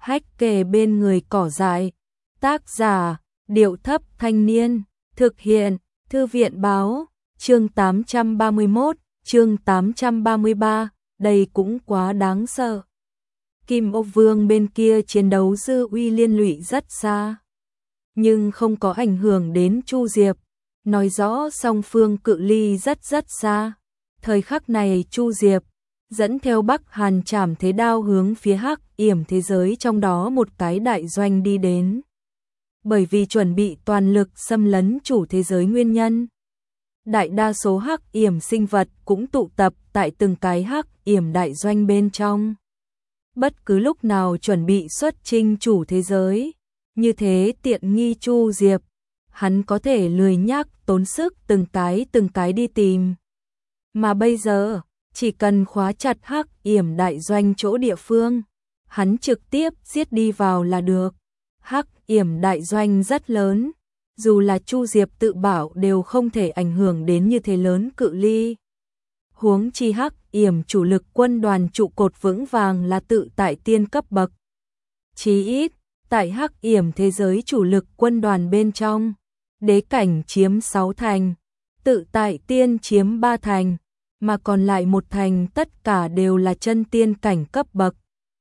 Hách kề bên người cỏ dại. Tác giả, Điệu Thấp Thanh Niên. Thực hiện, Thư viện báo. Chương 831, chương 833, đây cũng quá đáng sợ. Kim Ô Vương bên kia chiến đấu dư uy liên lụy rất xa, nhưng không có ảnh hưởng đến Chu Diệp, nói rõ song phương cự ly rất xa. Thời khắc này Chu Diệp dẫn theo Bắc Hàn Trảm Thế Đao hướng phía Hắc Yểm thế giới trong đó một cái đại doanh đi đến. Bởi vì chuẩn bị toàn lực xâm lấn chủ thế giới nguyên nhân, đại đa số Hắc Yểm sinh vật cũng tụ tập tại từng cái Hắc Yểm đại doanh bên trong. Bất cứ lúc nào chuẩn bị xuất chinh chủ thế giới, như thế tiện nghi Chu Diệp, hắn có thể lười nhác tốn sức từng cái đi tìm. Mà bây giờ, chỉ cần khóa chặt Hắc Yểm đại doanh chỗ địa phương, hắn trực tiếp giết đi vào là được. Hắc Yểm đại doanh rất lớn, dù là Chu Diệp tự bảo đều không thể ảnh hưởng đến như thế lớn cự ly. Huống chi Hắc Yểm chủ lực quân đoàn trụ cột vững vàng là tự tại tiên cấp bậc. Chí ít, tại Hắc Yểm thế giới chủ lực quân đoàn bên trong, đế cảnh chiếm 6 thành, tự tại tiên chiếm 3 thành, mà còn lại 1 thành tất cả đều là chân tiên cảnh cấp bậc.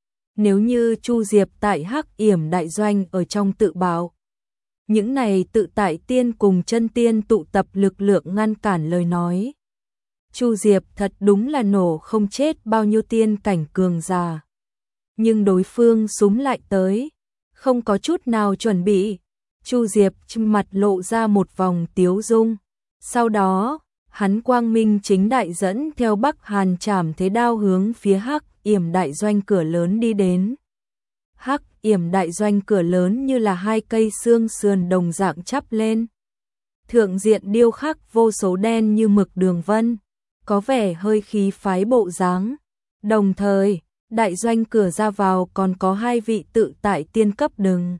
Nếu như Chu Diệp tại Hắc Yểm đại doanh ở trong tự bảo, những này tự tại tiên cùng chân tiên tụ tập lực lượng ngăn cản lời nói, Chu Diệp thật đúng là nổ không chết bao nhiêu tiên cảnh cường giả. Nhưng đối phương súng lại tới, không có chút nào chuẩn bị. Chu Diệp mặt lộ ra một vòng tiếu dung. Sau đó, hắn quang minh chính đại dẫn theo Bắc Hàn Trảm Thế Đao hướng phía Hắc Yểm đại doanh cửa lớn đi đến. Hắc Yểm đại doanh cửa lớn như là 2 cây xương sườn đồng dạng chắp lên. Thượng diện điêu khắc vô số đen như mực đường vân, có vẻ hơi khí phái bộ dáng. Đồng thời, đại doanh cửa ra vào còn có 2 vị tự tại tiên cấp đừng.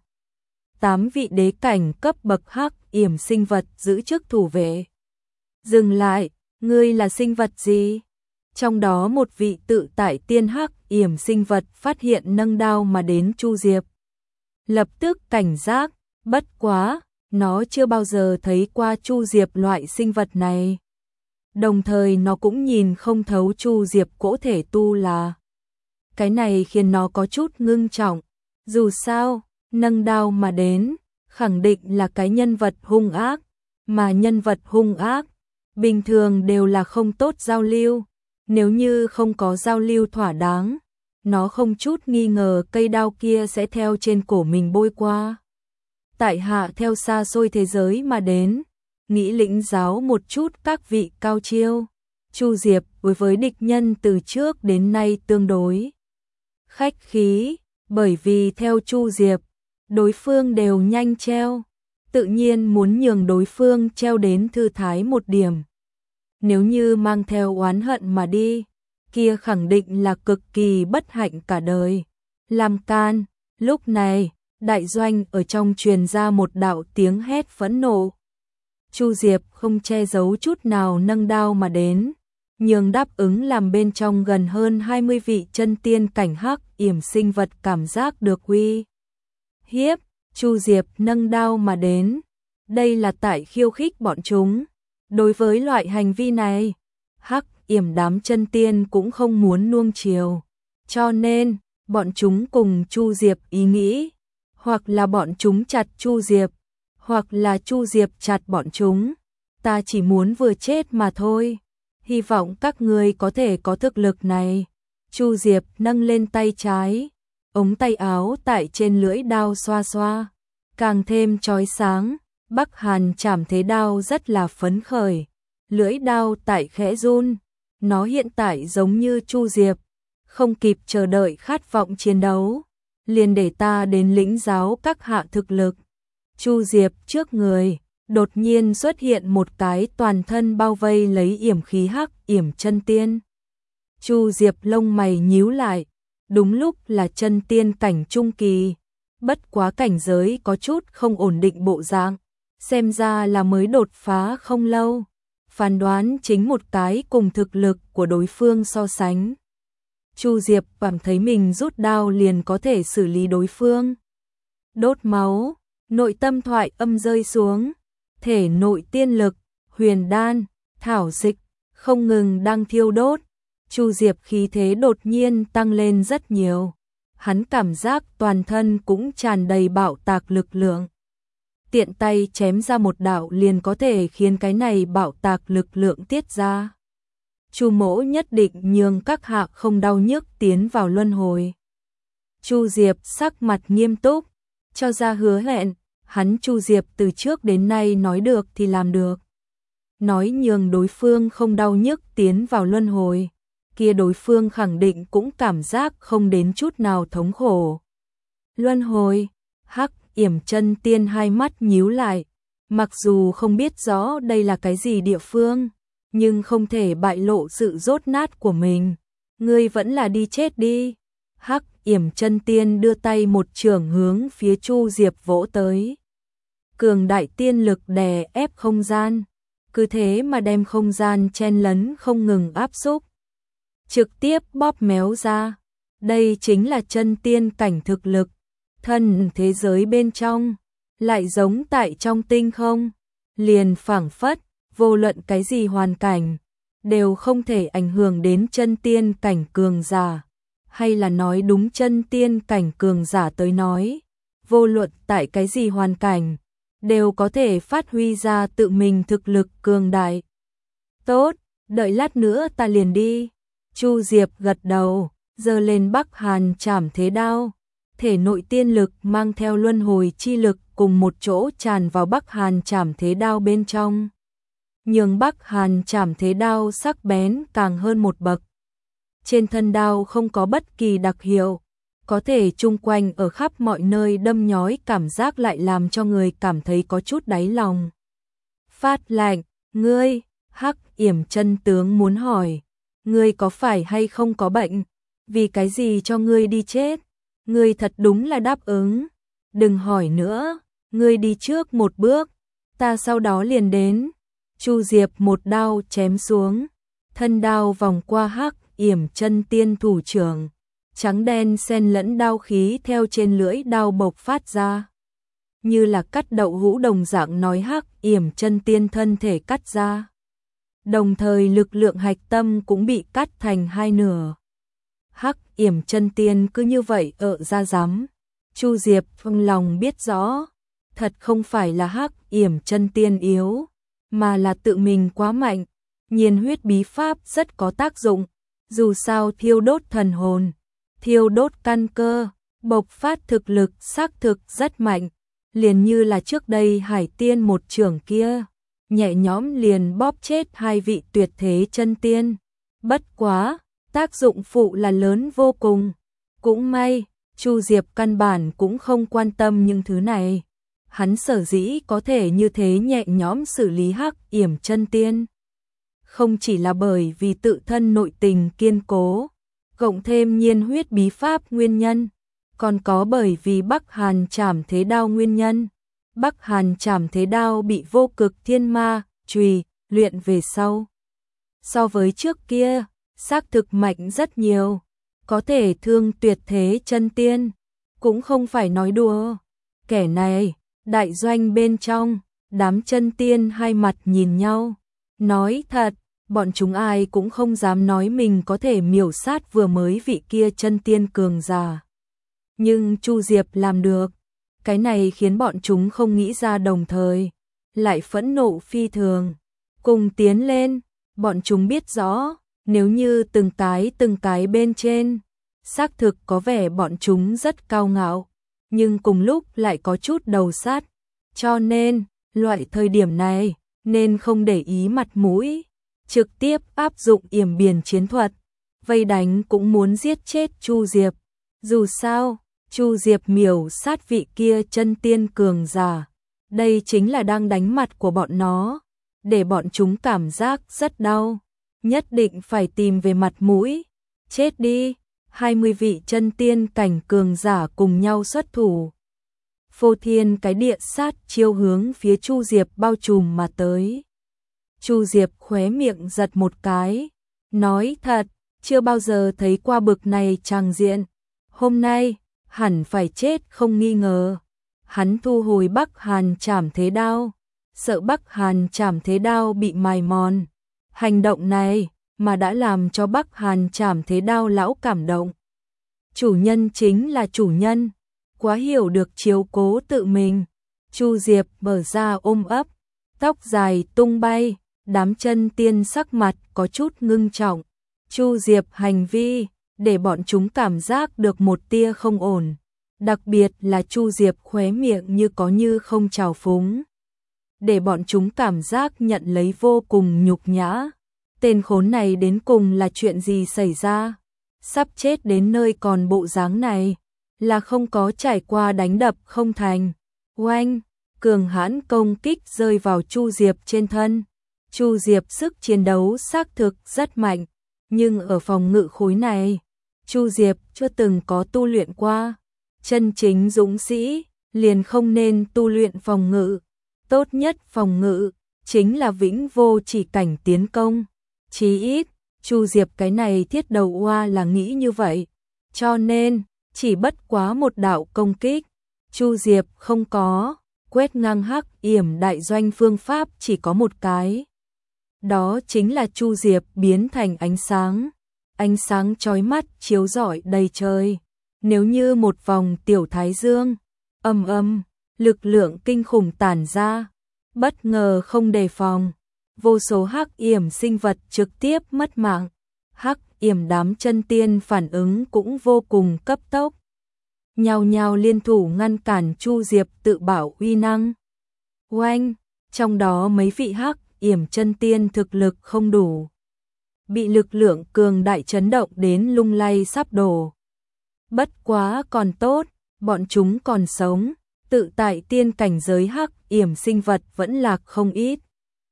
8 vị đế cảnh cấp bậc Hắc Yểm sinh vật giữ chức thủ vệ. Dừng lại, ngươi là sinh vật gì? Trong đó một vị tự tại tiên Hắc Yểm sinh vật phát hiện nâng đao mà đến Chu Diệp. Lập tức cảnh giác, bất quá, nó chưa bao giờ thấy qua Chu Diệp loại sinh vật này. Đồng thời nó cũng nhìn không thấu Chu Diệp cỗ thể tu là. Cái này khiến nó có chút ngưng trọng. Dù sao, nâng đao mà đến, khẳng định là cái nhân vật hung ác, mà nhân vật hung ác, bình thường đều là không tốt giao lưu. Nếu như không có giao lưu thỏa đáng, nó không chút nghi ngờ cây đao kia sẽ theo trên cổ mình bôi qua. Tại hạ theo xa xôi thế giới mà đến, nghĩ lĩnh giáo một chút các vị cao chiêu. Chu Diệp đối với địch nhân từ trước đến nay tương đối khách khí, bởi vì theo Chu Diệp, đối phương đều nhanh treo, tự nhiên muốn nhường đối phương treo đến thư thái một điểm. Nếu như mang theo oán hận mà đi, kia khẳng định là cực kỳ bất hạnh cả đời. Làm can, lúc này, đại doanh ở trong truyền ra một đạo tiếng hét phẫn nộ. Chu Diệp không che giấu chút nào nâng đao mà đến, nhường đáp ứng làm bên trong gần hơn 20 vị chân tiên cảnh Hắc Yểm sinh vật cảm giác được uy hiếp. Chu Diệp nâng đao mà đến, đây là tại khiêu khích bọn chúng. Đối với loại hành vi này, Hắc Yểm đám chân tiên cũng không muốn nuông chiều, cho nên bọn chúng cùng Chu Diệp ý nghĩ, hoặc là bọn chúng chặt Chu Diệp, hoặc là Chu Diệp chặt bọn chúng. Ta chỉ muốn vừa chết mà thôi, hy vọng các ngươi có thể có thực lực này. Chu Diệp nâng lên tay trái, ống tay áo tại trên lưỡi đao xoa xoa, càng thêm chói sáng. Bắc Hàn Trảm Thế Đao rất là phấn khởi, lưỡi đao tại khẽ run, nó hiện tại giống như Chu Diệp, không kịp chờ đợi khát vọng chiến đấu, liền để ta đến lĩnh giáo các hạ thực lực. Chu Diệp trước người, đột nhiên xuất hiện một cái toàn thân bao vây lấy yểm khí Hắc Yểm chân tiên. Chu Diệp lông mày nhíu lại, đúng lúc là chân tiên cảnh trung kỳ, bất quá cảnh giới có chút không ổn định bộ dạng. Xem ra là mới đột phá không lâu, phán đoán chính một cái cùng thực lực của đối phương so sánh. Chu Diệp cảm thấy mình rút đao liền có thể xử lý đối phương. Đốt máu, nội tâm thoại âm rơi xuống, thể nội tiên lực, huyền đan, thảo dịch, không ngừng đang thiêu đốt. Chu Diệp khí thế đột nhiên tăng lên rất nhiều. Hắn cảm giác toàn thân cũng tràn đầy bạo tạc lực lượng. Tiện tay chém ra một đạo liền có thể khiến cái này bạo tạc lực lượng tiết ra. Chu Mỗ nhất định nhường các hạ không đau nhức tiến vào luân hồi. Chu Diệp sắc mặt nghiêm túc, cho ra hứa hẹn, hắn Chu Diệp từ trước đến nay nói được thì làm được. Nói nhường đối phương không đau nhức tiến vào luân hồi, kia đối phương khẳng định cũng cảm giác không đến chút nào thống khổ. Luân hồi, Hắc Yểm Chân Tiên hai mắt nhíu lại, mặc dù không biết rõ đây là cái gì địa phương, nhưng không thể bại lộ sự dốt nát của mình. Ngươi vẫn là đi chết đi. Hắc Yểm Chân Tiên đưa tay một chưởng hướng phía Chu Diệp vỗ tới. Cường đại tiên lực đè ép không gian, cứ thế mà đem không gian chen lấn không ngừng áp xúc, trực tiếp bóp méo ra. Đây chính là chân tiên cảnh thực lực, thân thế giới bên trong, lại giống tại trong tinh không, liền phảng phất, vô luận cái gì hoàn cảnh, đều không thể ảnh hưởng đến chân tiên cảnh cường giả, hay là nói đúng chân tiên cảnh cường giả tới nói, vô luận tại cái gì hoàn cảnh, đều có thể phát huy ra tự mình thực lực cường đại. Tốt, đợi lát nữa ta liền đi. Chu Diệp gật đầu, giơ lên Bắc Hàn Trảm Thế Đao, thể nội tiên lực mang theo luân hồi chi lực cùng một chỗ tràn vào Bắc Hàn Trảm Thế Đao bên trong. Nhường Bắc Hàn Trảm Thế Đao sắc bén càng hơn một bậc. Trên thân đao không có bất kỳ đặc hiệu, có thể chung quanh ở khắp mọi nơi đâm nhói, cảm giác lại làm cho người cảm thấy có chút đáy lòng. Phát lạnh, ngươi, Hắc Yểm Chân tướng muốn hỏi, ngươi có phải hay không có bệnh? Vì cái gì cho ngươi đi chết? Ngươi thật đúng là đáp ứng. Đừng hỏi nữa, ngươi đi trước một bước, ta sau đó liền đến. Chu Diệp một đao chém xuống, thân đao vòng qua Hắc Yểm Chân Tiên thủ trưởng, trắng đen xen lẫn đao khí theo trên lưỡi đao bộc phát ra. Như là cắt đậu hũ đồng dạng nói Hắc Yểm Chân Tiên thân thể cắt ra. Đồng thời lực lượng hạch tâm cũng bị cắt thành hai nửa. Hắc Yểm Chân Tiên cứ như vậy ở ra rắm. Chu Diệp trong lòng biết rõ, thật không phải là Hắc Yểm Chân Tiên yếu, mà là tự mình quá mạnh. Nhiên huyết bí pháp rất có tác dụng, dù sao thiêu đốt thần hồn, thiêu đốt căn cơ, bộc phát thực lực xác thực rất mạnh, liền như là trước đây Hải Tiên một chưởng kia, nhẹ nhõm liền bóp chết hai vị tuyệt thế chân tiên. Bất quá, tác dụng phụ là lớn vô cùng. Cũng may, Chu Diệp căn bản cũng không quan tâm những thứ này. Hắn sở dĩ có thể như thế nhẹ nhõm xử lý Hắc Yểm Chân Tiên, không chỉ là bởi vì tự thân nội tình kiên cố, cộng thêm nhiên huyết bí pháp nguyên nhân, còn có bởi vì Bắc Hàn Trảm Thế Đao nguyên nhân. Bắc Hàn Trảm Thế Đao bị Vô Cực Thiên Ma chùy luyện về sau, so với trước kia, xác thực mạnh rất nhiều, có thể thương tuyệt thế chân tiên, cũng không phải nói đùa. Kẻ này, đại doanh bên trong, đám chân tiên hai mặt nhìn nhau, nói thật, bọn chúng ai cũng không dám nói mình có thể miểu sát vừa mới vị kia chân tiên cường giả. Nhưng Chu Diệp làm được, cái này khiến bọn chúng không nghĩ ra, đồng thời lại phẫn nộ phi thường, cùng tiến lên. Bọn chúng biết rõ, nếu như từng cái bên trên, xác thực có vẻ bọn chúng rất cao ngạo, nhưng cùng lúc lại có chút đầu sát, cho nên, loại thời điểm này, nên không để ý mặt mũi, trực tiếp áp dụng yểm biển chiến thuật, vây đánh cũng muốn giết chết Chu Diệp. Dù sao, Chu Diệp miểu sát vị kia chân tiên cường giả, đây chính là đang đánh mặt của bọn nó, để bọn chúng cảm giác rất đau, nhất định phải tìm về mặt mũi. Chết đi, 20 vị chân tiên cảnh cường giả cùng nhau xuất thủ. Phô thiên cái địa sát chiêu hướng phía Chu Diệp bao trùm mà tới. Chu Diệp khóe miệng giật một cái, nói thật, chưa bao giờ thấy qua bực này tràng diện. Hôm nay, hẳn phải chết không nghi ngờ. Hắn thu hồi Bắc Hàn Trảm Thế Đao, sợ Bắc Hàn Trảm Thế Đao bị mài mòn. Hành động này mà đã làm cho Bắc Hàn Trảm Thế Đao lão cảm động. Chủ nhân chính là chủ nhân, quá hiểu được chiếu cố tự mình. Chu Diệp mở ra ôm ấp, tóc dài tung bay, đám chân tiên sắc mặt có chút ngưng trọng. Chu Diệp hành vi để bọn chúng cảm giác được một tia không ổn, đặc biệt là Chu Diệp khóe miệng như có như không trào phúng, để bọn chúng cảm giác nhận lấy vô cùng nhục nhã. Tên khốn này đến cùng là chuyện gì xảy ra? Sắp chết đến nơi còn bộ dáng này, là không có trải qua đánh đập không thành. Oanh, cường hãn công kích rơi vào Chu Diệp trên thân. Chu Diệp sức chiến đấu xác thực rất mạnh, nhưng ở phòng ngự khối này, Chu Diệp chưa từng có tu luyện qua. Chân chính dũng sĩ liền không nên tu luyện phòng ngự, tốt nhất phòng ngự chính là vĩnh vô chỉ cảnh tiến công. Chí ít, Chu Diệp cái này thiết đầu oa là nghĩ như vậy, cho nên chỉ bất quá một đạo công kích, Chu Diệp không có quét ngang Hắc Yểm đại doanh phương pháp chỉ có một cái. Đó chính là Chu Diệp biến thành ánh sáng chói mắt chiếu rọi đầy trời. Nếu như một vòng tiểu thái dương, lực lượng kinh khủng tản ra, bất ngờ không đề phòng, vô số Hắc Yểm sinh vật trực tiếp mất mạng. Hắc Yểm đám chân tiên phản ứng cũng vô cùng cấp tốc, nhao nhao liên thủ ngăn cản Chu Diệp tự bảo uy năng. Oanh, trong đó mấy vị Hắc Yểm chân tiên thực lực không đủ, bị lực lượng cường đại chấn động đến lung lay sắp đổ. Bất quá còn tốt, bọn chúng còn sống, tự tại tiên cảnh giới Hắc Yểm sinh vật vẫn lạc không ít.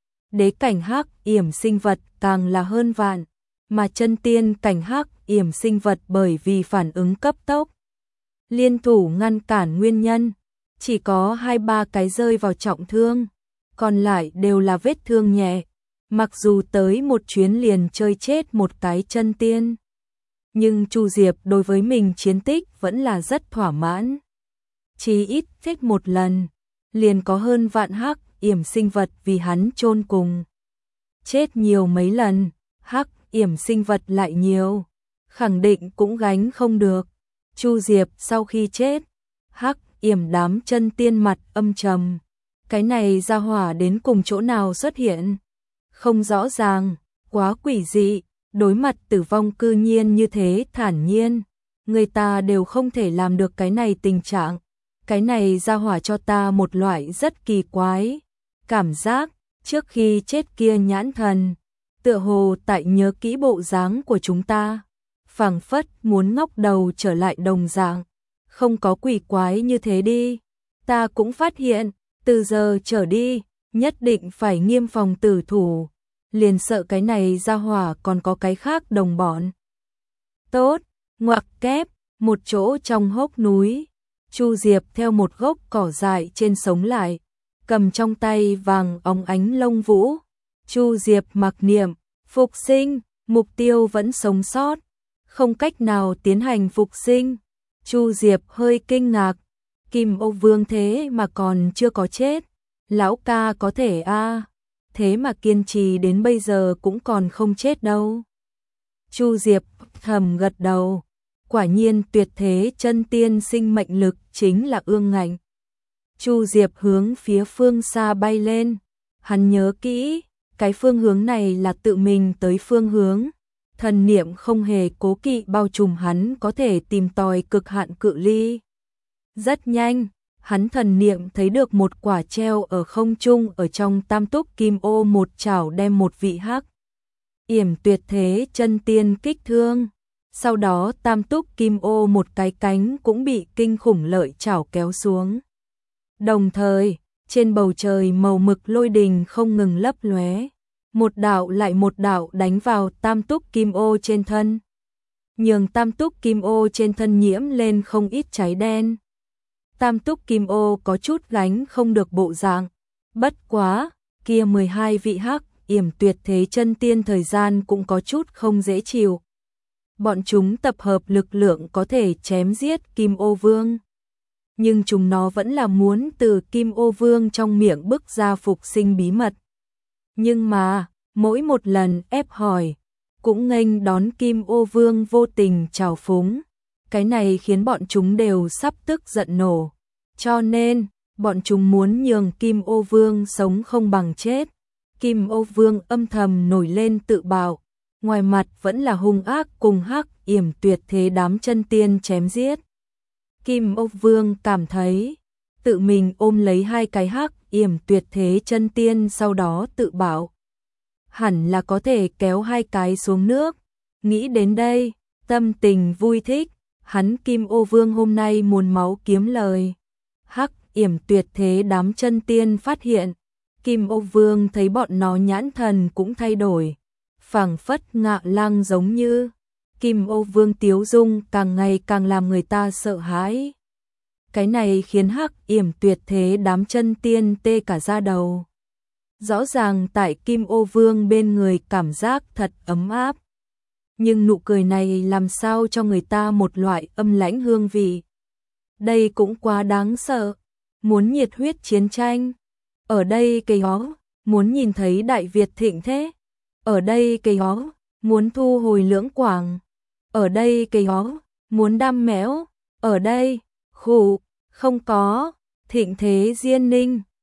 Đế cảnh Hắc Yểm sinh vật càng là hơn vạn, mà chân tiên cảnh Hắc Yểm sinh vật bởi vì phản ứng cấp tốc, liên thủ ngăn cản nguyên nhân, chỉ có 2-3 cái rơi vào trọng thương, còn lại đều là vết thương nhẹ. Mặc dù tới một chuyến liền chơi chết một cái chân tiên, nhưng Chu Diệp đối với mình chiến tích vẫn là rất thỏa mãn. Chỉ ít chết một lần, liền có hơn vạn Hắc Yểm sinh vật vì hắn chôn cùng. Chết nhiều mấy lần, Hắc Yểm sinh vật lại nhiều, khẳng định cũng gánh không được. Chu Diệp sau khi chết, Hắc Yểm đám chân tiên mặt âm trầm. Cái này ra hỏa đến cùng chỗ nào xuất hiện? Không rõ ràng, quá quỷ dị, đối mặt tử vong cư nhiên như thế thản nhiên. Người ta đều không thể làm được cái này tình trạng. Cái này ra hỏa cho ta một loại rất kỳ quái cảm giác, trước khi chết kia nhãn thần, tựa hồ tại nhớ kỹ bộ dáng của chúng ta, phảng phất muốn ngóc đầu trở lại đồng dạng. Không có quỷ quái như thế đi. Ta cũng phát hiện, từ giờ trở đi, nhất định phải nghiêm phòng tử thủ, liền sợ cái này ra hỏa còn có cái khác đồng bọn. Tốt, ngoặc kép, một chỗ trong hốc núi, Chu Diệp theo một gốc cỏ dại trên sống lại, cầm trong tay vàng óng ánh lông vũ. Chu Diệp mặc niệm, phục sinh, mục tiêu vẫn sống sót, không cách nào tiến hành phục sinh. Chu Diệp hơi kinh ngạc, Kim Ô Vương thế mà còn chưa có chết, lão ca có thể thế mà kiên trì đến bây giờ cũng còn không chết đâu. Chu Diệp thầm gật đầu, quả nhiên tuyệt thế chân tiên sinh mệnh lực chính là ương ngạnh. Chu Diệp hướng phía phương xa bay lên, hắn nhớ kỹ, cái phương hướng này là tự mình tới phương hướng. Thần niệm không hề cố kỵ bao trùm hắn có thể tìm tòi cực hạn cự ly. Rất nhanh, hắn thần niệm thấy được một quả treo ở không trung ở trong tam túc kim ô, một chảo đem một vị Hắc Yểm tuyệt thế chân tiên kích thương. Sau đó tam túc kim ô một cái cánh cũng bị kinh khủng lợi chảo kéo xuống. Đồng thời, trên bầu trời màu mực lôi đình không ngừng lấp lóe, một đạo lại một đạo đánh vào tam túc kim ô trên thân, nhường tam túc kim ô trên thân nhiễm lên không ít cháy đen. Tam túc kim ô có chút gánh không được bộ dạng, bất quá, kia 12 vị Hắc Yểm tuyệt thế chân tiên thời gian cũng có chút không dễ chịu. bọn chúng tập hợp lực lượng có thể chém giết Kim Ô Vương. Nhưng chúng nó vẫn là muốn từ Kim Ô Vương trong miệng bức ra phục sinh bí mật. Nhưng mà, mỗi một lần ép hỏi, cũng nghênh đón Kim Ô Vương vô tình trào phúng. Cái này khiến bọn chúng đều sắp tức giận nổ. Cho nên, bọn chúng muốn nhường Kim Ô Vương sống không bằng chết. Kim Ô Vương âm thầm nổi lên tự bạo, ngoài mặt vẫn là hung ác cùng Hắc Yểm Tuyệt Thế đám chân tiên chém giết. Kim Ô Vương cảm thấy tự mình ôm lấy hai cái Hắc Yểm Tuyệt Thế chân tiên sau đó tự bảo. Hẳn là có thể kéo hai cái xuống nước. Nghĩ đến đây, tâm tình vui thích, hắn Kim Ô Vương hôm nay muốn máu kiếm lời. Hắc Yểm Tuyệt Thế đám chân tiên phát hiện, Kim Ô Vương thấy bọn nó nhãn thần cũng thay đổi, phảng phất ngạ lang giống như. Kim Ô Vương tiếu dung càng ngày càng làm người ta sợ hãi. Cái này khiến Hắc Yểm Tuyệt Thế đám chân tiên tê cả da đầu. Rõ ràng tại Kim Ô Vương bên người cảm giác thật ấm áp. Nhưng nụ cười này làm sao cho người ta một loại âm lãnh hương vị. Đây cũng quá đáng sợ. Muốn nhiệt huyết chiến tranh. Ở đây cây hó, muốn nhìn thấy Đại Việt thịnh thế. Ở đây cây hó, muốn thu hồi Lưỡng Quảng. Ở đây cây hó, muốn đam mẽo. Ở đây, khủ, không có, thịnh thế Diên Ninh.